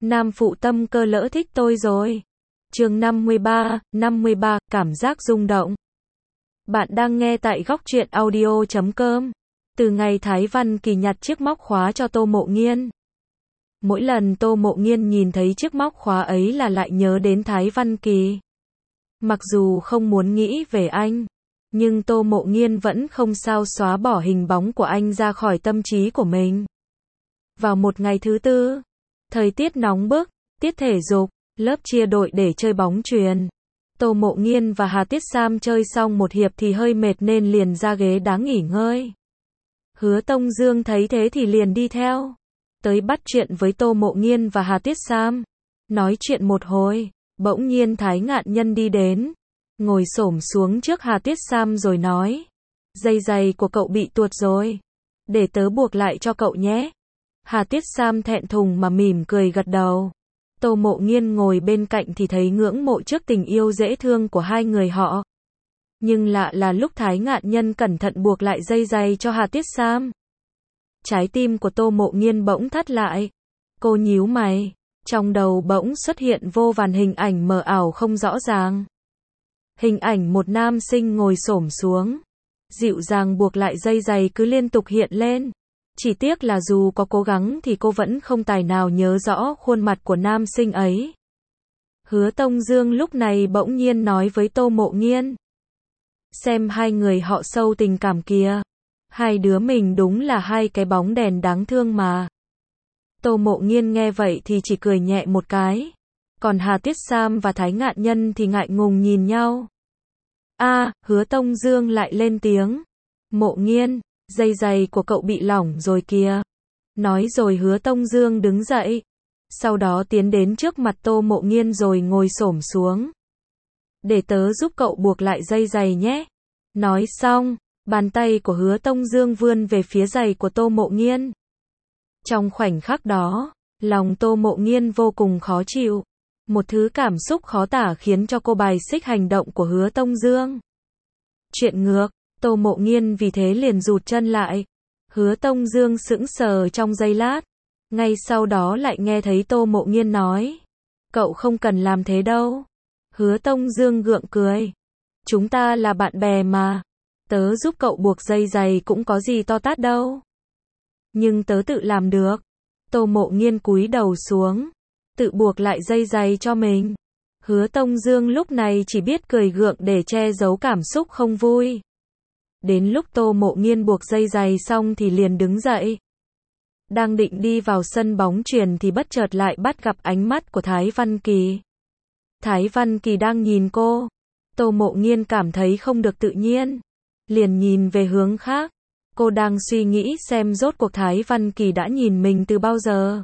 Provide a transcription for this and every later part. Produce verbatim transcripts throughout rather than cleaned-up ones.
Nam phụ tâm cơ lỡ thích tôi rồi. Chương năm mươi ba, năm mươi ba, cảm giác rung động. Bạn đang nghe tại góc truyện audio chấm com. Từ ngày Thái Văn Kỳ nhặt chiếc móc khóa cho Tô Mộ Nghiên. Mỗi lần Tô Mộ Nghiên nhìn thấy chiếc móc khóa ấy là lại nhớ đến Thái Văn Kỳ. Mặc dù không muốn nghĩ về anh, nhưng Tô Mộ Nghiên vẫn không sao xóa bỏ hình bóng của anh ra khỏi tâm trí của mình. Vào một ngày thứ tư, thời tiết nóng bức, tiết thể dục, lớp chia đội để chơi bóng chuyền. Tô Mộ Nghiên và Hà Tiết Sam chơi xong một hiệp thì hơi mệt nên liền ra ghế đá nghỉ ngơi. Hứa Tông Dương thấy thế thì liền đi theo, tới bắt chuyện với Tô Mộ Nghiên và Hà Tiết Sam. Nói chuyện một hồi, bỗng nhiên Thái Ngạn Nhân đi đến, ngồi xổm xuống trước Hà Tiết Sam rồi nói: "Dây giày của cậu bị tuột rồi, để tớ buộc lại cho cậu nhé." Hà Tiết Sam thẹn thùng mà mỉm cười gật đầu. Tô Mộ Nghiên ngồi bên cạnh thì thấy ngưỡng mộ trước tình yêu dễ thương của hai người họ. Nhưng lạ là lúc Thái Ngạn Nhân cẩn thận buộc lại dây giày cho Hà Tiết Sam, trái tim của Tô Mộ Nghiên bỗng thắt lại. Cô nhíu mày, trong đầu bỗng xuất hiện vô vàn hình ảnh mờ ảo không rõ ràng. Hình ảnh một nam sinh ngồi xổm xuống, dịu dàng buộc lại dây giày cứ liên tục hiện lên. Chỉ tiếc là dù có cố gắng thì cô vẫn không tài nào nhớ rõ khuôn mặt của nam sinh ấy. Hứa Tông Dương lúc này bỗng nhiên nói với Tô Mộ Nghiên: "Xem hai người họ sâu tình cảm kìa. Hai đứa mình đúng là hai cái bóng đèn đáng thương mà." Tô Mộ Nghiên nghe vậy thì chỉ cười nhẹ một cái. Còn Hà Tiết Sam và Thái Ngạn Nhân thì ngại ngùng nhìn nhau. A, Hứa Tông Dương lại lên tiếng: "Mộ Nghiên, dây giày của cậu bị lỏng rồi kìa." Nói rồi Hứa Tông Dương đứng dậy, sau đó tiến đến trước mặt Tô Mộ Nghiên rồi ngồi xổm xuống. "Để tớ giúp cậu buộc lại dây giày nhé." Nói xong, bàn tay của Hứa Tông Dương vươn về phía giày của Tô Mộ Nghiên. Trong khoảnh khắc đó, lòng Tô Mộ Nghiên vô cùng khó chịu. Một thứ cảm xúc khó tả khiến cho cô bài xích hành động của Hứa Tông Dương. Chuyện ngược, Tô Mộ Nghiên vì thế liền rụt chân lại. Hứa Tông Dương sững sờ trong giây lát, ngay sau đó lại nghe thấy Tô Mộ Nghiên nói: "Cậu không cần làm thế đâu." Hứa Tông Dương gượng cười: "Chúng ta là bạn bè mà, tớ giúp cậu buộc dây giày cũng có gì to tát đâu. Nhưng tớ tự làm được." Tô Mộ Nghiên cúi đầu xuống, tự buộc lại dây giày cho mình. Hứa Tông Dương lúc này chỉ biết cười gượng để che giấu cảm xúc không vui. Đến lúc Tô Mộ Nghiên buộc dây giày xong thì liền đứng dậy. Đang định đi vào sân bóng chuyền thì bất chợt lại bắt gặp ánh mắt của Thái Văn Kỳ. Thái Văn Kỳ đang nhìn cô. Tô Mộ Nghiên cảm thấy không được tự nhiên, liền nhìn về hướng khác. Cô đang suy nghĩ xem rốt cuộc Thái Văn Kỳ đã nhìn mình từ bao giờ.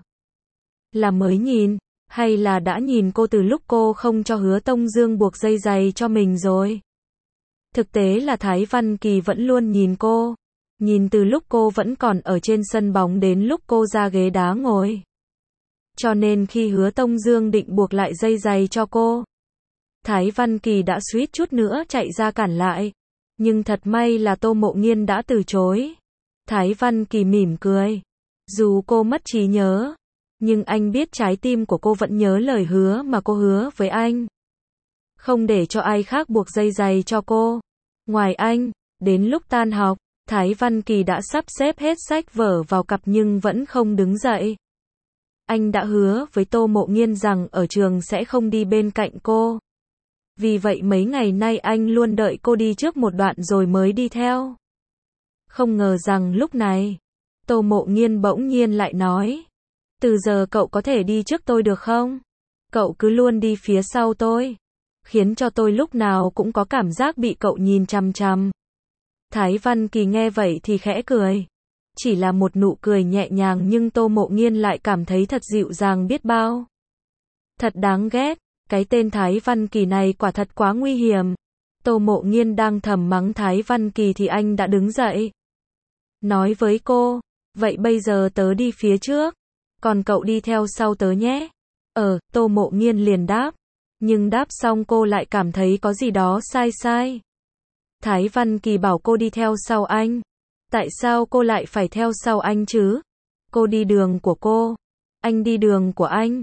Là mới nhìn, hay là đã nhìn cô từ lúc cô không cho Hứa Tông Dương buộc dây giày cho mình rồi. Thực tế là Thái Văn Kỳ vẫn luôn nhìn cô. Nhìn từ lúc cô vẫn còn ở trên sân bóng đến lúc cô ra ghế đá ngồi. Cho nên khi Hứa Tông Dương định buộc lại dây giày cho cô, Thái Văn Kỳ đã suýt chút nữa chạy ra cản lại. Nhưng thật may là Tô Mộ Nghiên đã từ chối. Thái Văn Kỳ mỉm cười. Dù cô mất trí nhớ, nhưng anh biết trái tim của cô vẫn nhớ lời hứa mà cô hứa với anh. Không để cho ai khác buộc dây giày cho cô. Ngoài anh, đến lúc tan học, Thái Văn Kỳ đã sắp xếp hết sách vở vào cặp nhưng vẫn không đứng dậy. Anh đã hứa với Tô Mộ Nghiên rằng ở trường sẽ không đi bên cạnh cô. Vì vậy mấy ngày nay anh luôn đợi cô đi trước một đoạn rồi mới đi theo. Không ngờ rằng lúc này, Tô Mộ Nghiên bỗng nhiên lại nói: "Từ giờ cậu có thể đi trước tôi được không? Cậu cứ luôn đi phía sau tôi, khiến cho tôi lúc nào cũng có cảm giác bị cậu nhìn chằm chằm." Thái Văn Kỳ nghe vậy thì khẽ cười. Chỉ là một nụ cười nhẹ nhàng nhưng Tô Mộ Nghiên lại cảm thấy thật dịu dàng biết bao. Thật đáng ghét, cái tên Thái Văn Kỳ này quả thật quá nguy hiểm. Tô Mộ Nghiên đang thầm mắng Thái Văn Kỳ thì anh đã đứng dậy. Nói với cô: "Vậy bây giờ tớ đi phía trước, còn cậu đi theo sau tớ nhé." Ờ, Tô Mộ Nghiên liền đáp. Nhưng đáp xong cô lại cảm thấy có gì đó sai sai. Thái Văn Kỳ bảo cô đi theo sau anh. Tại sao cô lại phải theo sau anh chứ? Cô đi đường của cô, anh đi đường của anh.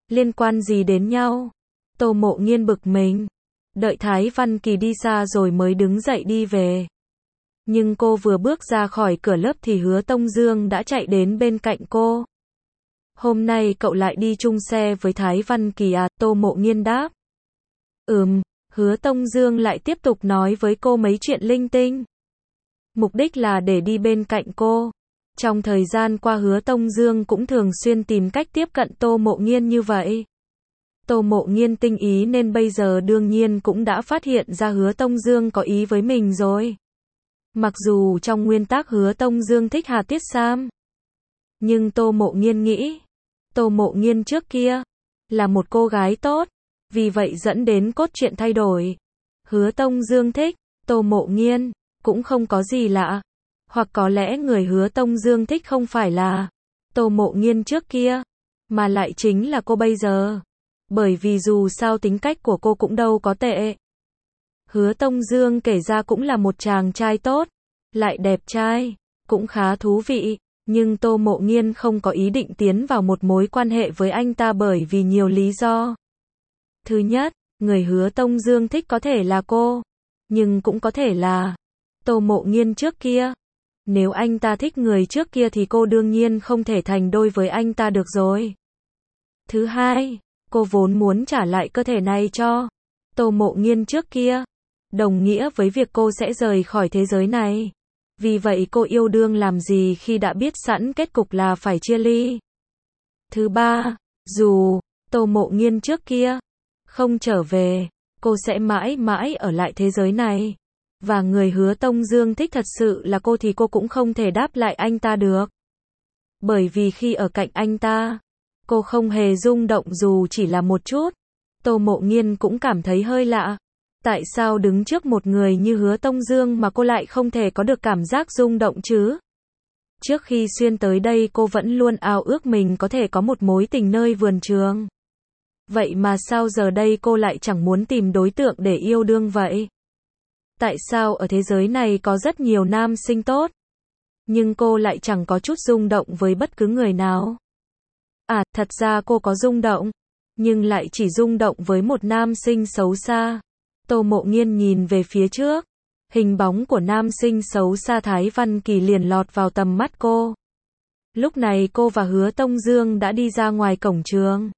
Liên quan gì đến nhau? Tô Mộ Nghiên bực mình. Đợi Thái Văn Kỳ đi xa rồi mới đứng dậy đi về. Nhưng cô vừa bước ra khỏi cửa lớp thì Hứa Tông Dương đã chạy đến bên cạnh cô. Hôm nay cậu lại đi chung xe với Thái Văn Kỳ à? Tô Mộ Nghiên đáp. Ừm, Hứa Tông Dương lại tiếp tục nói với cô mấy chuyện linh tinh. Mục đích là để đi bên cạnh cô. Trong thời gian qua Hứa Tông Dương cũng thường xuyên tìm cách tiếp cận Tô Mộ Nghiên như vậy. Tô Mộ Nghiên tinh ý nên bây giờ đương nhiên cũng đã phát hiện ra Hứa Tông Dương có ý với mình rồi. Mặc dù trong nguyên tắc Hứa Tông Dương thích Hà Tiết Sam. Nhưng Tô Mộ Nghiên nghĩ, Tô Mộ Nghiên trước kia là một cô gái tốt, vì vậy dẫn đến cốt truyện thay đổi. Hứa Tông Dương thích Tô Mộ Nghiên cũng không có gì lạ. Hoặc có lẽ người Hứa Tông Dương thích không phải là Tô Mộ Nghiên trước kia, mà lại chính là cô bây giờ. Bởi vì dù sao tính cách của cô cũng đâu có tệ. Hứa Tông Dương kể ra cũng là một chàng trai tốt, lại đẹp trai, cũng khá thú vị. Nhưng Tô Mộ Nghiên không có ý định tiến vào một mối quan hệ với anh ta bởi vì nhiều lý do. Thứ nhất, người Hứa Tông Dương thích có thể là cô, nhưng cũng có thể là Tô Mộ Nghiên trước kia. Nếu anh ta thích người trước kia thì cô đương nhiên không thể thành đôi với anh ta được rồi. Thứ hai, cô vốn muốn trả lại cơ thể này cho Tô Mộ Nghiên trước kia, đồng nghĩa với việc cô sẽ rời khỏi thế giới này. Vì vậy cô yêu đương làm gì khi đã biết sẵn kết cục là phải chia ly. Thứ ba, dù Tô Mộ Nghiên trước kia không trở về, cô sẽ mãi mãi ở lại thế giới này. Và người Hứa Tông Dương thích thật sự là cô thì cô cũng không thể đáp lại anh ta được. Bởi vì khi ở cạnh anh ta, cô không hề rung động dù chỉ là một chút. Tô Mộ Nghiên cũng cảm thấy hơi lạ. Tại sao đứng trước một người như Hứa Tông Dương mà cô lại không thể có được cảm giác rung động chứ? Trước khi xuyên tới đây cô vẫn luôn ao ước mình có thể có một mối tình nơi vườn trường. Vậy mà sao giờ đây cô lại chẳng muốn tìm đối tượng để yêu đương vậy? Tại sao ở thế giới này có rất nhiều nam sinh tốt, nhưng cô lại chẳng có chút rung động với bất cứ người nào? À, thật ra cô có rung động, nhưng lại chỉ rung động với một nam sinh xấu xa. Tô Mộ Nghiên nhìn về phía trước, hình bóng của nam sinh xấu xa Thái Văn Kỳ liền lọt vào tầm mắt cô. Lúc này cô và Hứa Tông Dương đã đi ra ngoài cổng trường.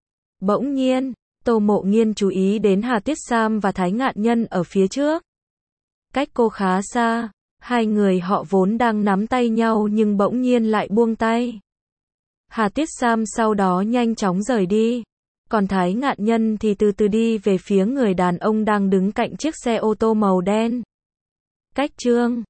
Bỗng nhiên, Tô Mộ Nghiên chú ý đến Hà Tiết Sam và Thái Ngạn Nhân ở phía trước. Cách cô khá xa, hai người họ vốn đang nắm tay nhau nhưng bỗng nhiên lại buông tay. Hà Tiết Sam sau đó nhanh chóng rời đi. Còn Thái Ngạn Nhân thì từ từ đi về phía người đàn ông đang đứng cạnh chiếc xe ô tô màu đen. Cách chương